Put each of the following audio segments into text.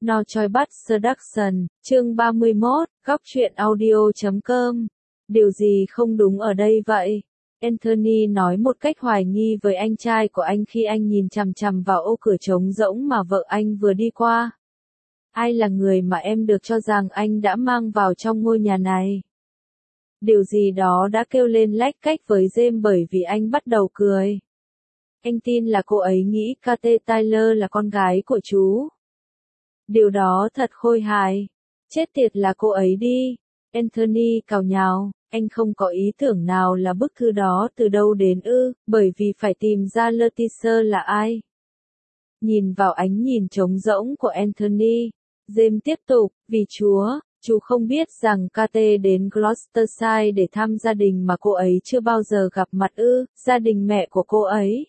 No Choi Bắt Seduction, chương 31, góc truyện audio.com. Điều gì không đúng ở đây vậy? Anthony nói một cách hoài nghi với anh trai của anh khi anh nhìn chằm chằm vào ô cửa trống rỗng mà vợ anh vừa đi qua. Ai là người mà em được cho rằng anh đã mang vào trong ngôi nhà này? Điều gì đó đã kêu lên lách cách với James bởi vì anh bắt đầu cười. Anh tin là cô ấy nghĩ Kate Taylor là con gái của chú. Điều đó thật khôi hài. Chết tiệt là cô ấy đi. Anthony cào nhào, anh không có ý tưởng nào là bức thư đó từ đâu đến ư, bởi vì phải tìm ra Leticia là ai. Nhìn vào ánh nhìn trống rỗng của Anthony, James tiếp tục, vì Chúa, chú không biết rằng Kate đến Gloucestershire để thăm gia đình mà cô ấy chưa bao giờ gặp mặt ư, gia đình mẹ của cô ấy.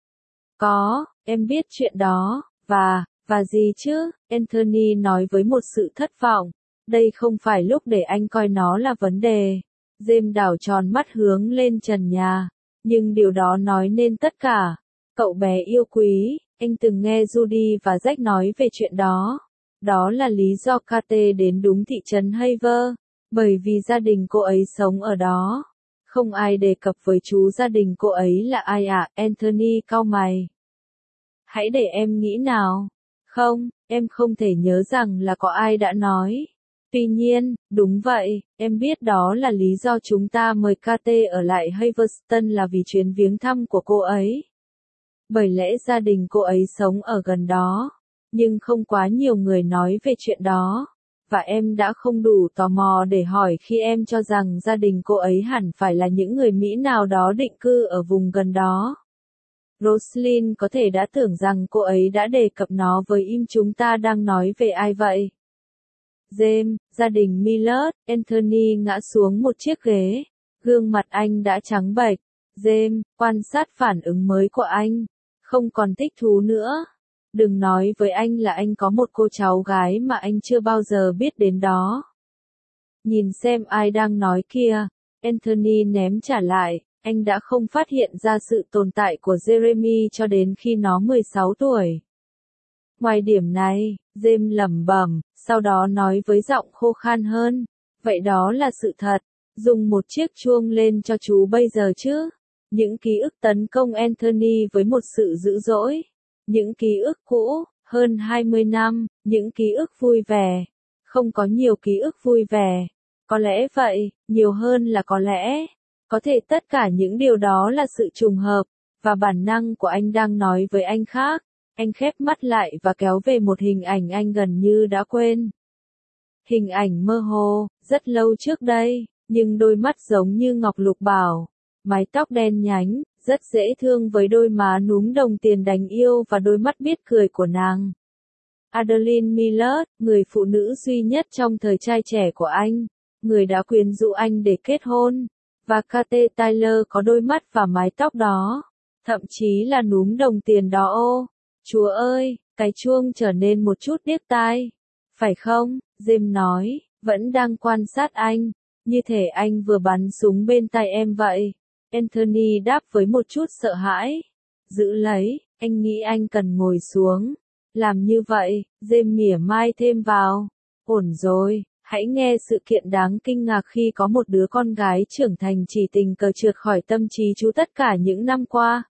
Có, em biết chuyện đó, và gì chứ, Anthony nói với một sự thất vọng. Đây không phải lúc để anh coi nó là vấn đề. James đảo tròn mắt hướng lên trần nhà. Nhưng điều đó nói nên tất cả. Cậu bé yêu quý, anh từng nghe Judy và Jack nói về chuyện đó. Đó là lý do Kate đến đúng thị trấn Haver. Bởi vì gia đình cô ấy sống ở đó. Không ai đề cập với chú gia đình cô ấy là ai ạ, Anthony cau mày. Hãy để em nghĩ nào. Không, em không thể nhớ rằng là có ai đã nói. Tuy nhiên, đúng vậy, em biết đó là lý do chúng ta mời Kate ở lại Haverston là vì chuyến viếng thăm của cô ấy. Bởi lẽ gia đình cô ấy sống ở gần đó, nhưng không quá nhiều người nói về chuyện đó. Và em đã không đủ tò mò để hỏi khi em cho rằng gia đình cô ấy hẳn phải là những người Mỹ nào đó định cư ở vùng gần đó. Roslyn có thể đã tưởng rằng cô ấy đã đề cập nó với im chúng ta đang nói về ai vậy? James, gia đình Miller, Anthony ngã xuống một chiếc ghế. Gương mặt anh đã trắng bệch. James, quan sát phản ứng mới của anh. Không còn thích thú nữa. Đừng nói với anh là anh có một cô cháu gái mà anh chưa bao giờ biết đến đó. Nhìn xem ai đang nói kia. Anthony ném trả lại. Anh đã không phát hiện ra sự tồn tại của Jeremy cho đến khi nó 16 tuổi. Ngoài điểm này, James lẩm bẩm, sau đó nói với giọng khô khan hơn. Vậy đó là sự thật. Dùng một chiếc chuông lên cho chú bây giờ chứ. Những ký ức tấn công Anthony với một sự dữ dỗi. Những ký ức cũ, hơn 20 năm, những ký ức vui vẻ. Không có nhiều ký ức vui vẻ. Có lẽ vậy, nhiều hơn là có lẽ. Có thể tất cả những điều đó là sự trùng hợp, và bản năng của anh đang nói với anh khác. Anh khép mắt lại và kéo về một hình ảnh anh gần như đã quên. Hình ảnh mơ hồ, rất lâu trước đây, nhưng đôi mắt giống như ngọc lục bảo. Mái tóc đen nhánh, rất dễ thương với đôi má núm đồng tiền đáng yêu và đôi mắt biết cười của nàng. Adeline Miller, người phụ nữ duy nhất trong thời trai trẻ của anh, người đã quyến rũ anh để kết hôn. Và Kate Taylor có đôi mắt và mái tóc đó. Thậm chí là núm đồng tiền đó ô. Chúa ơi, cái chuông trở nên một chút điếc tai. Phải không? James nói, vẫn đang quan sát anh. Như thể anh vừa bắn súng bên tai em vậy. Anthony đáp với một chút sợ hãi. Giữ lấy, anh nghĩ anh cần ngồi xuống. Làm như vậy, James mỉa mai thêm vào. Ổn rồi. Hãy nghe sự kiện đáng kinh ngạc khi có một đứa con gái trưởng thành chỉ tình cờ trượt khỏi tâm trí chú tất cả những năm qua.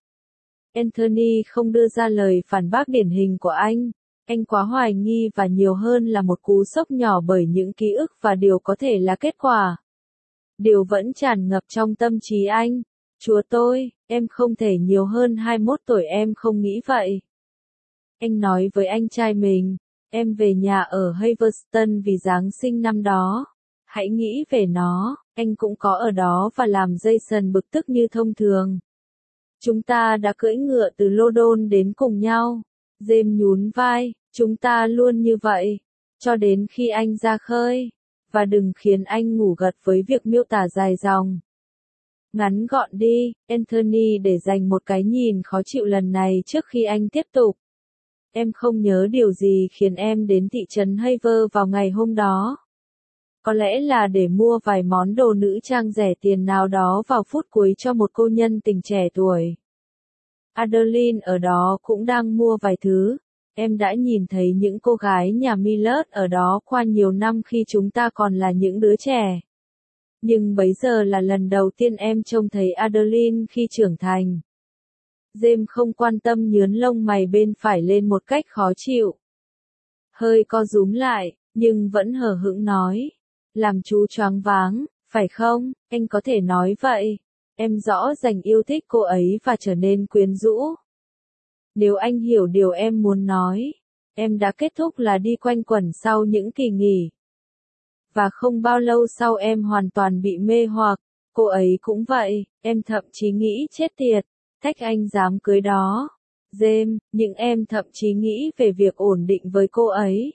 Anthony không đưa ra lời phản bác điển hình của anh. Anh quá hoài nghi và nhiều hơn là một cú sốc nhỏ bởi những ký ức và điều có thể là kết quả. Điều vẫn tràn ngập trong tâm trí anh. Chúa tôi, em không thể nhiều hơn 21 tuổi em không nghĩ vậy. Anh nói với anh trai mình. Em về nhà ở Haverston vì Giáng sinh năm đó. Hãy nghĩ về nó, anh cũng có ở đó và làm Jason bực tức như thông thường. Chúng ta đã cưỡi ngựa từ London đến cùng nhau. James nhún vai, chúng ta luôn như vậy. Cho đến khi anh ra khơi. Và đừng khiến anh ngủ gật với việc miêu tả dài dòng. Ngắn gọn đi, Anthony để dành một cái nhìn khó chịu lần này trước khi anh tiếp tục. Em không nhớ điều gì khiến em đến thị trấn Haver vào ngày hôm đó. Có lẽ là để mua vài món đồ nữ trang rẻ tiền nào đó vào phút cuối cho một cô nhân tình trẻ tuổi. Adeline ở đó cũng đang mua vài thứ. Em đã nhìn thấy những cô gái nhà Millet ở đó qua nhiều năm khi chúng ta còn là những đứa trẻ. Nhưng bấy giờ là lần đầu tiên em trông thấy Adeline khi trưởng thành. James không quan tâm nhướn lông mày bên phải lên một cách khó chịu. Hơi co rúm lại, nhưng vẫn hờ hững nói. Làm chú choáng váng, phải không? Anh có thể nói vậy. Em rõ ràng yêu thích cô ấy và trở nên quyến rũ. Nếu anh hiểu điều em muốn nói, em đã kết thúc là đi quanh quẩn sau những kỳ nghỉ. Và không bao lâu sau em hoàn toàn bị mê hoặc, cô ấy cũng vậy, em thậm chí nghĩ chết tiệt, thách anh dám cưới đó. James, nhưng em thậm chí nghĩ về việc ổn định với cô ấy.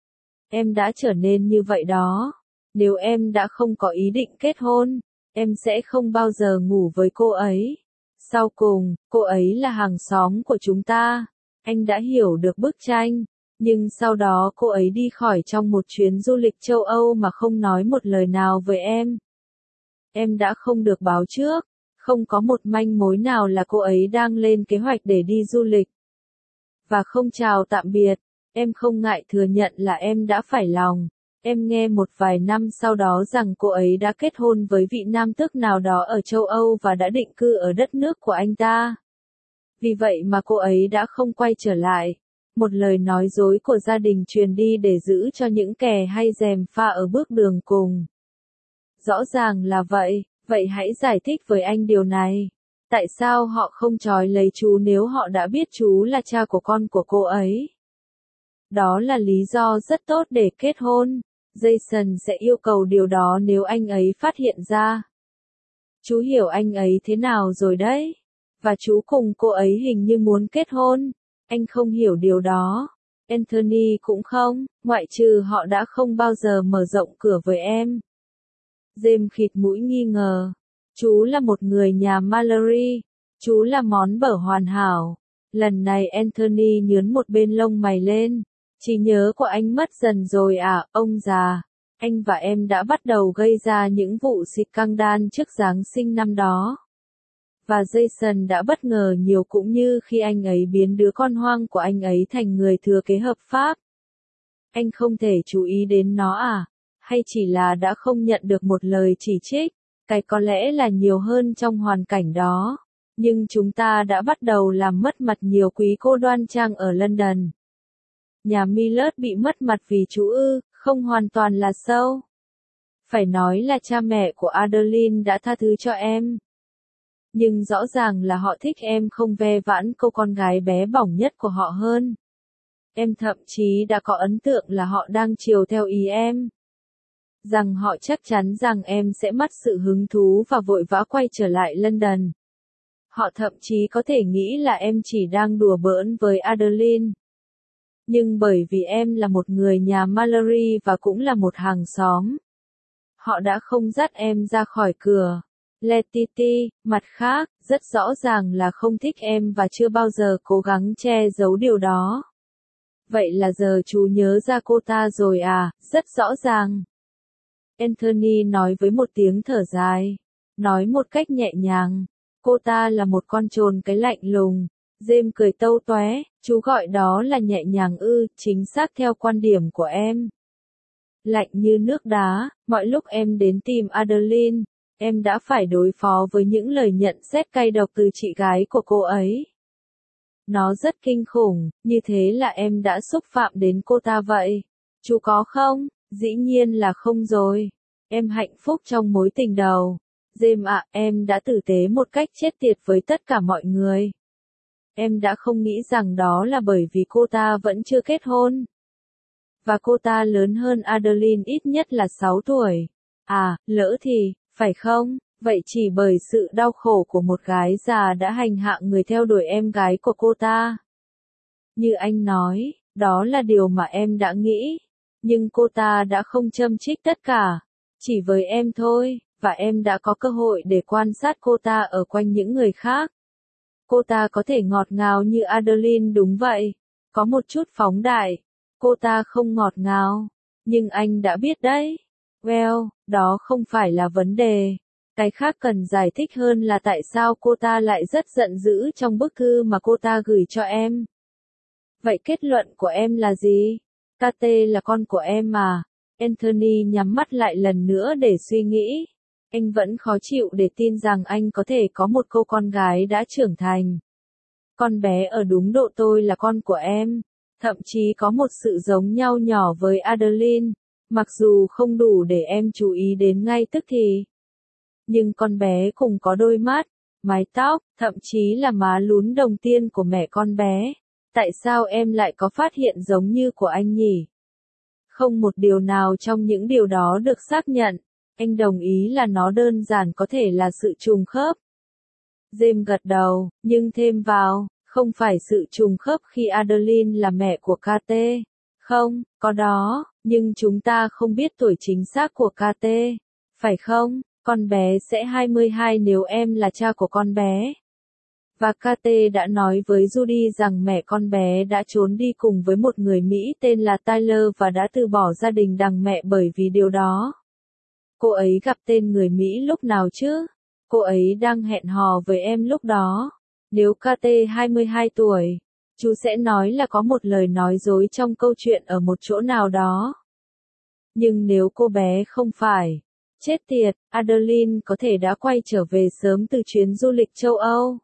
Em đã trở nên như vậy đó. Nếu em đã không có ý định kết hôn, em sẽ không bao giờ ngủ với cô ấy. Sau cùng, cô ấy là hàng xóm của chúng ta. Anh đã hiểu được bức tranh. Nhưng sau đó cô ấy đi khỏi trong một chuyến du lịch châu Âu mà không nói một lời nào với em. Em đã không được báo trước. Không có một manh mối nào là cô ấy đang lên kế hoạch để đi du lịch. Và không chào tạm biệt. Em không ngại thừa nhận là em đã phải lòng. Em nghe một vài năm sau đó rằng cô ấy đã kết hôn với vị nam tước nào đó ở châu Âu và đã định cư ở đất nước của anh ta. Vì vậy mà cô ấy đã không quay trở lại. Một lời nói dối của gia đình truyền đi để giữ cho những kẻ hay gièm pha ở bước đường cùng. Rõ ràng là vậy, vậy hãy giải thích với anh điều này. Tại sao họ không trói lấy chú nếu họ đã biết chú là cha của con của cô ấy? Đó là lý do rất tốt để kết hôn. Jason sẽ yêu cầu điều đó nếu anh ấy phát hiện ra. Chú hiểu anh ấy thế nào rồi đấy. Và chú cùng cô ấy hình như muốn kết hôn. Anh không hiểu điều đó. Anthony cũng không, ngoại trừ họ đã không bao giờ mở rộng cửa với em. James khịt mũi nghi ngờ. Chú là một người nhà Mallory. Chú là món bở hoàn hảo. Lần này Anthony nhướn một bên lông mày lên. Trí nhớ của anh mất dần rồi à, ông già. Anh và em đã bắt đầu gây ra những vụ xịt căng đan trước Giáng sinh năm đó. Và Jason đã bất ngờ nhiều cũng như khi anh ấy biến đứa con hoang của anh ấy thành người thừa kế hợp pháp. Anh không thể chú ý đến nó à? Hay chỉ là đã không nhận được một lời chỉ trích? Cái có lẽ là nhiều hơn trong hoàn cảnh đó. Nhưng chúng ta đã bắt đầu làm mất mặt nhiều quý cô đoan trang ở London. Nhà Millet bị mất mặt vì chú không hoàn toàn là sâu. Phải nói là cha mẹ của Adeline đã tha thứ cho em. Nhưng rõ ràng là họ thích em không ve vãn cô con gái bé bỏng nhất của họ hơn. Em thậm chí đã có ấn tượng là họ đang chiều theo ý em. Rằng họ chắc chắn rằng em sẽ mất sự hứng thú và vội vã quay trở lại London. Họ thậm chí có thể nghĩ là em chỉ đang đùa bỡn với Adeline. Nhưng bởi vì em là một người nhà Mallory và cũng là một hàng xóm, họ đã không dắt em ra khỏi cửa. Letty, mặt khác, rất rõ ràng là không thích em và chưa bao giờ cố gắng che giấu điều đó. Vậy là giờ chú nhớ ra cô ta rồi à, rất rõ ràng. Anthony nói với một tiếng thở dài. Nói một cách nhẹ nhàng. Cô ta là một con trồn cái lạnh lùng. James cười tâu toé, chú gọi đó là nhẹ nhàng chính xác theo quan điểm của em. Lạnh như nước đá, mọi lúc em đến tìm Adeline, em đã phải đối phó với những lời nhận xét cay độc từ chị gái của cô ấy. Nó rất kinh khủng, như thế là em đã xúc phạm đến cô ta vậy. Chú có không? Dĩ nhiên là không rồi. Em hạnh phúc trong mối tình đầu. James ạ, em đã tử tế một cách chết tiệt với tất cả mọi người. Em đã không nghĩ rằng đó là bởi vì cô ta vẫn chưa kết hôn. Và cô ta lớn hơn Adeline ít nhất là 6 tuổi. À, lỡ thì, phải không? Vậy chỉ bởi sự đau khổ của một gái già đã hành hạ người theo đuổi em gái của cô ta. Như anh nói, đó là điều mà em đã nghĩ. Nhưng cô ta đã không châm chích tất cả. Chỉ với em thôi, và em đã có cơ hội để quan sát cô ta ở quanh những người khác. Cô ta có thể ngọt ngào như Adeline đúng vậy. Có một chút phóng đại. Cô ta không ngọt ngào. Nhưng anh đã biết đấy. Well, đó không phải là vấn đề. Cái khác cần giải thích hơn là tại sao cô ta lại rất giận dữ trong bức thư mà cô ta gửi cho em. Vậy kết luận của em là gì? KT là con của em mà. Anthony nhắm mắt lại lần nữa để suy nghĩ. Anh vẫn khó chịu để tin rằng anh có thể có một cô con gái đã trưởng thành. Con bé ở đúng độ tôi là con của em. Thậm chí có một sự giống nhau nhỏ với Adeline. Mặc dù không đủ để em chú ý đến ngay tức thì. Nhưng con bé cùng có đôi mắt, mái tóc, thậm chí là má lún đồng tiên của mẹ con bé. Tại sao em lại có phát hiện giống như của anh nhỉ? Không một điều nào trong những điều đó được xác nhận. Anh đồng ý là nó đơn giản có thể là sự trùng khớp. James gật đầu, nhưng thêm vào, không phải sự trùng khớp khi Adeline là mẹ của KT. Không, có đó, nhưng chúng ta không biết tuổi chính xác của KT. Phải không? Con bé sẽ 22 nếu em là cha của con bé. Và KT đã nói với Judy rằng mẹ con bé đã trốn đi cùng với một người Mỹ tên là Tyler và đã từ bỏ gia đình đằng mẹ bởi vì điều đó. Cô ấy gặp tên người Mỹ lúc nào chứ? Cô ấy đang hẹn hò với em lúc đó. Nếu KT 22 tuổi, chú sẽ nói là có một lời nói dối trong câu chuyện ở một chỗ nào đó. Nhưng nếu cô bé không phải, chết tiệt, Adeline có thể đã quay trở về sớm từ chuyến du lịch châu Âu.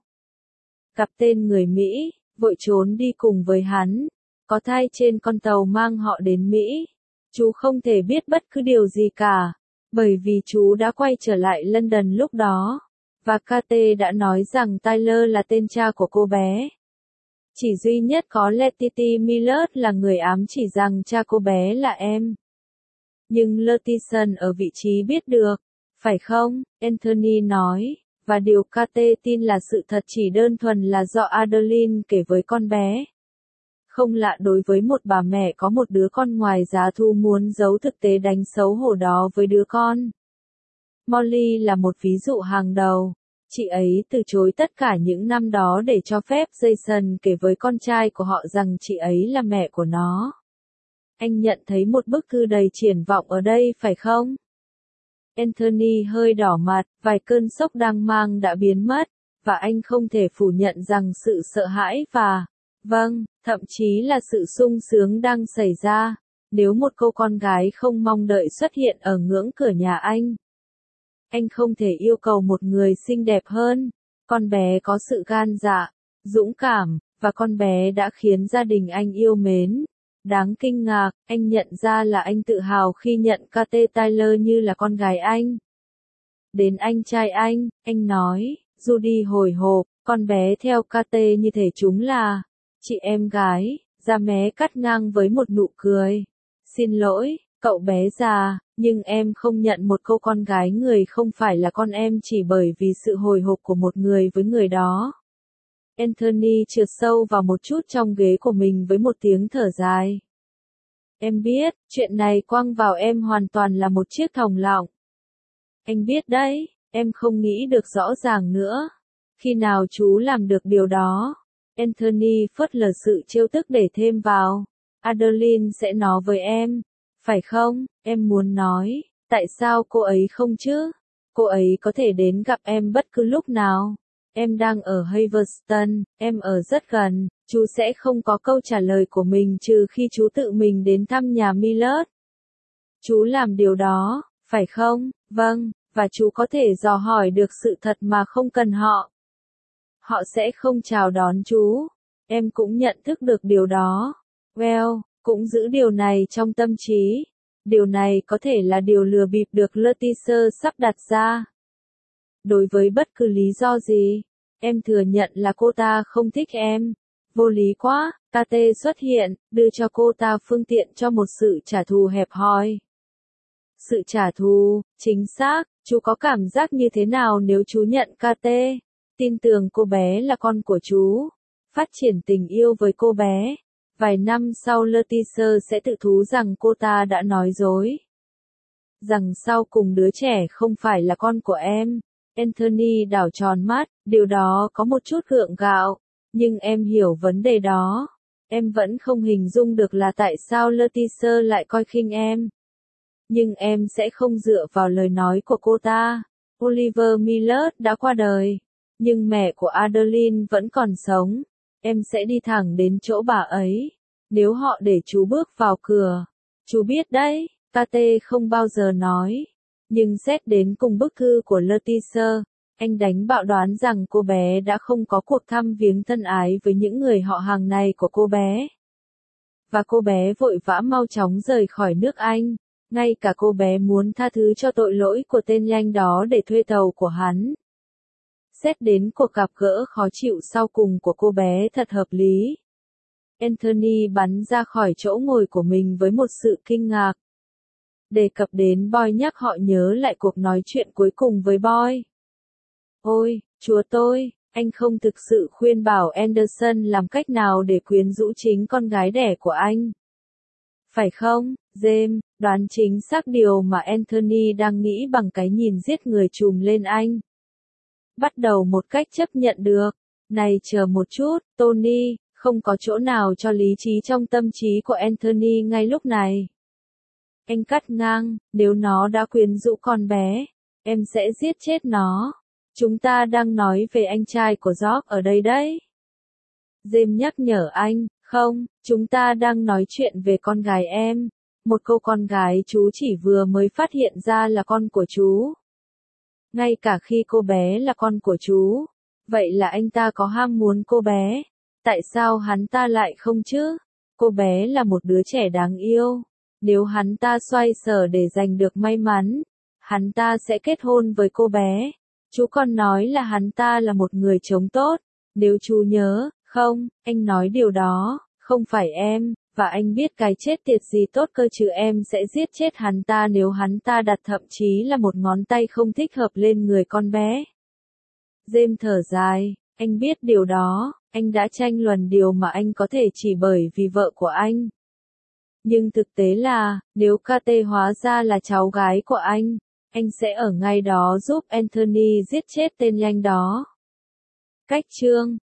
Gặp tên người Mỹ, vội trốn đi cùng với hắn, có thai trên con tàu mang họ đến Mỹ. Chú không thể biết bất cứ điều gì cả, bởi vì chú đã quay trở lại London lúc đó. Và KT đã nói rằng Tyler là tên cha của cô bé. Chỉ duy nhất có Letty Miller là người ám chỉ rằng cha cô bé là em. Nhưng Lutison ở vị trí biết được, phải không? Anthony nói, và điều KT tin là sự thật chỉ đơn thuần là do Adeline kể với con bé. Không lạ đối với một bà mẹ có một đứa con ngoài giá thu muốn giấu thực tế đánh xấu hổ đó với đứa con. Molly là một ví dụ hàng đầu. Chị ấy từ chối tất cả những năm đó để cho phép Jason kể với con trai của họ rằng chị ấy là mẹ của nó. Anh nhận thấy một bức thư đầy triển vọng ở đây phải không? Anthony hơi đỏ mặt, vài cơn sốc đang mang đã biến mất, và anh không thể phủ nhận rằng sự sợ hãi và, vâng, thậm chí là sự sung sướng đang xảy ra, nếu một cô con gái không mong đợi xuất hiện ở ngưỡng cửa nhà anh. Anh không thể yêu cầu một người xinh đẹp hơn. Con bé có sự gan dạ, dũng cảm, và con bé đã khiến gia đình anh yêu mến. Đáng kinh ngạc, anh nhận ra là anh tự hào khi nhận KT Tyler như là con gái anh. Đến anh trai anh nói, Judy hồi hộp, con bé theo KT như thể chúng là chị em gái, da mé cắt ngang với một nụ cười. Xin lỗi, cậu bé già, nhưng em không nhận một cô con gái người không phải là con em chỉ bởi vì sự hồi hộp của một người với người đó. Anthony trượt sâu vào một chút trong ghế của mình với một tiếng thở dài. Em biết, chuyện này quăng vào em hoàn toàn là một chiếc thòng lọng. Anh biết đấy, em không nghĩ được rõ ràng nữa. Khi nào chú làm được điều đó? Anthony phớt lờ sự trêu tức để thêm vào. Adeline sẽ nói với em. Phải không? Em muốn nói, tại sao cô ấy không chứ? Cô ấy có thể đến gặp em bất cứ lúc nào. Em đang ở Haverston, em ở rất gần, chú sẽ không có câu trả lời của mình trừ khi chú tự mình đến thăm nhà Miller. Chú làm điều đó, phải không? Vâng, và chú có thể dò hỏi được sự thật mà không cần họ. Họ sẽ không chào đón chú. Em cũng nhận thức được điều đó. Well, cũng giữ điều này trong tâm trí. Điều này có thể là điều lừa bịp được Leticia sắp đặt ra. Đối với bất cứ lý do gì, em thừa nhận là cô ta không thích em. Vô lý quá, KT xuất hiện, đưa cho cô ta phương tiện cho một sự trả thù hẹp hòi. Sự trả thù, chính xác, chú có cảm giác như thế nào nếu chú nhận KT? Tin tưởng cô bé là con của chú. Phát triển tình yêu với cô bé. Vài năm sau Leticia sẽ tự thú rằng cô ta đã nói dối. Rằng sau cùng đứa trẻ không phải là con của em. Anthony đảo tròn mắt, điều đó có một chút gượng gạo. Nhưng em hiểu vấn đề đó. Em vẫn không hình dung được là tại sao Leticia lại coi khinh em. Nhưng em sẽ không dựa vào lời nói của cô ta. Oliver Miller đã qua đời. Nhưng mẹ của Adeline vẫn còn sống. em sẽ đi thẳng đến chỗ bà ấy. Nếu họ để chú bước vào cửa, chú biết đấy, KT không bao giờ nói. Nhưng xét đến cùng bức thư của Leticia, anh đánh bạo đoán rằng cô bé đã không có cuộc thăm viếng thân ái với những người họ hàng này của cô bé. Và cô bé vội vã mau chóng rời khỏi nước Anh. Ngay cả cô bé muốn tha thứ cho tội lỗi của tên nhanh đó để thuê tàu của hắn. Xét đến cuộc gặp gỡ khó chịu sau cùng của cô bé thật hợp lý. Anthony bắn ra khỏi chỗ ngồi của mình với một sự kinh ngạc. Đề cập đến Boy nhắc họ nhớ lại cuộc nói chuyện cuối cùng với Boy. Ôi, chúa tôi, anh không thực sự khuyên bảo Anderson làm cách nào để quyến rũ chính con gái đẻ của anh. Phải không, James, đoán chính xác điều mà Anthony đang nghĩ bằng cái nhìn giết người trùm lên anh. Bắt đầu một cách chấp nhận được. Này chờ một chút, Tony, không có chỗ nào cho lý trí trong tâm trí của Anthony ngay lúc này. Anh cắt ngang, nếu nó đã quyến rũ con bé, em sẽ giết chết nó. Chúng ta đang nói về anh trai của George ở đây đấy. James nhắc nhở anh, không, chúng ta đang nói chuyện về con gái em. Một cô con gái chú chỉ vừa mới phát hiện ra là con của chú. Ngay cả khi cô bé là con của chú. Vậy là anh ta có ham muốn cô bé. Tại sao hắn ta lại không chứ? Cô bé là một đứa trẻ đáng yêu. Nếu hắn ta xoay sở để giành được may mắn, hắn ta sẽ kết hôn với cô bé. Chú còn nói là hắn ta là một người chống tốt. Nếu chú nhớ, không, anh nói điều đó, không phải em, và anh biết cái chết tiệt gì tốt cơ chứ em sẽ giết chết hắn ta nếu hắn ta đặt thậm chí là một ngón tay không thích hợp lên người con bé. James thở dài, anh biết điều đó, anh đã tranh luận điều mà anh có thể chỉ bởi vì vợ của anh. Nhưng thực tế là, nếu KT hóa ra là cháu gái của anh sẽ ở ngay đó giúp Anthony giết chết tên nhanh đó. Cách chương